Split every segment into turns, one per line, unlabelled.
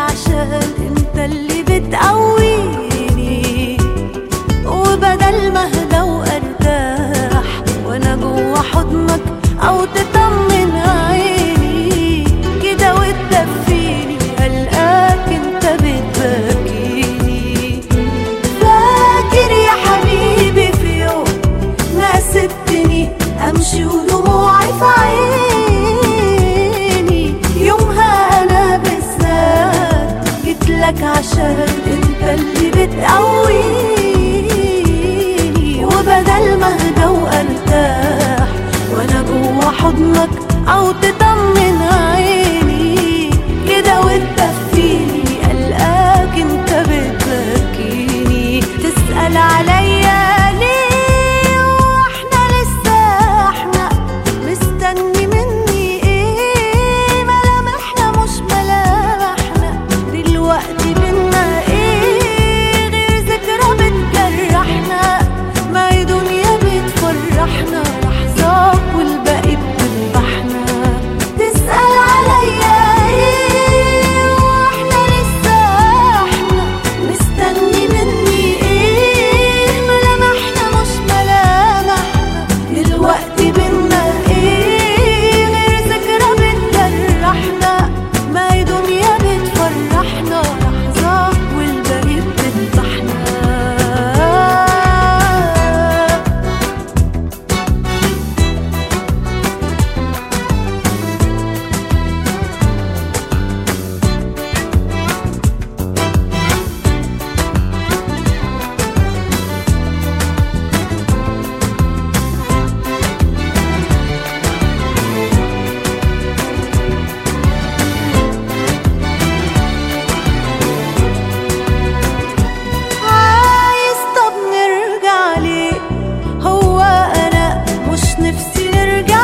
عشان انت اللي بتقويني، وبدل ما اهدى وارتاح وانا جوا حضنك او تطمن عيني كده وتدفيني، هلقاك انت بتبكيني. فاكر يا حبيبي في يوم ما سبتني امشي ودموعي في عيني، يومها انا بالذات جيتلك عشان انت اللي بتقويني، وبدل ما اهدى وارتاح وانا جوا حضنك او تطمن عيني كده وتدفيني، قلقاك انت بتبكيني. تسأل عليا ليه واحنا لسه احنا مستني مني ايه؟ ملامحنا مش ملامحنا دلوقتي بينا ايه غير ذكرى بتجرحنا؟ ما هي دنيا بتفرحنا لحظات والباقي بتذبحنا. تسأل عليا ايه واحنا لسه احنا مستني مني ايه؟ ملامحنا مش ملامحنا دلوقتي بينا ايه غير ذكرى بتجرحنا؟ ما هي دنيا بتفرحنا لحظات والباقي بتذبحنا. عايز طب نرجع ليه؟ هو انا مش نفسي نرجع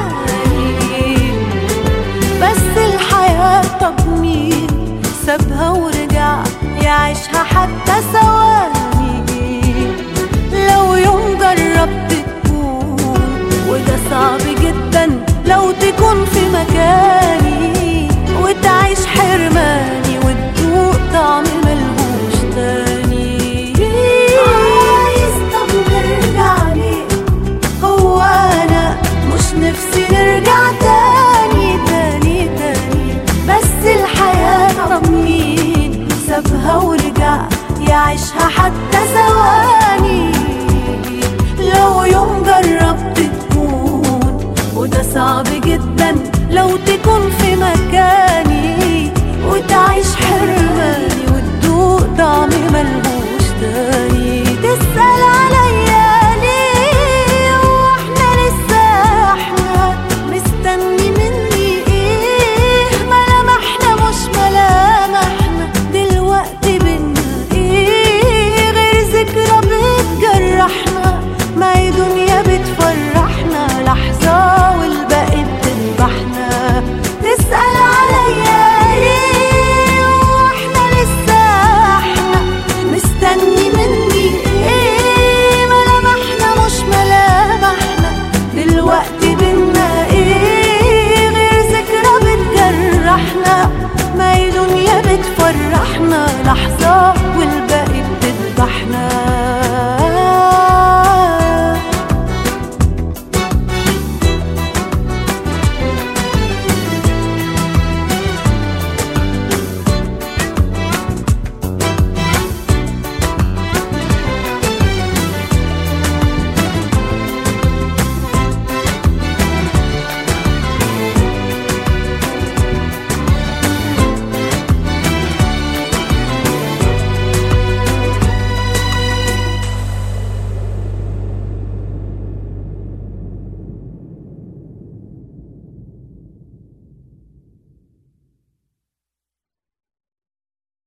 تاني، بس الحياة طب مين سابها ورجع يعيشها حتى ثواني؟ لو يوم جربت تكون، وده صعب جدا لو تكون في مكاني وتعيش حرماني وتدوق طعم ملهوش تاني. عايز طب نرجع ليه؟ هو انا مش نفسي نرجع تاني تاني تاني، بس الحياة طب مين سابها ورجع يعيشها حتى ثواني؟ لو يوم جربت تكون، وده صعب جدا لو تكون في مكاني وتعيش حرماني وتدوق طعم ملهوش تاني. تسأل عليا ليه واحنا لسه احنا مستني مني ايه؟ ملامحنا مش ملامحنا دلوقتي بينا ايه غير ذكرى بتجرحنا؟ ما هي دنيا بتفرحنا لحظة والباقي بتذبحنا. تسأل عليا ليه واحنا لسه احنا مستني مني ايه؟ ملامحنا مش ملامحنا دلوقتي بينا ايه غير ذكرى بتجرحنا؟ ما هي دنيا بتفرحنا لحظة والباقي بتذبحنا.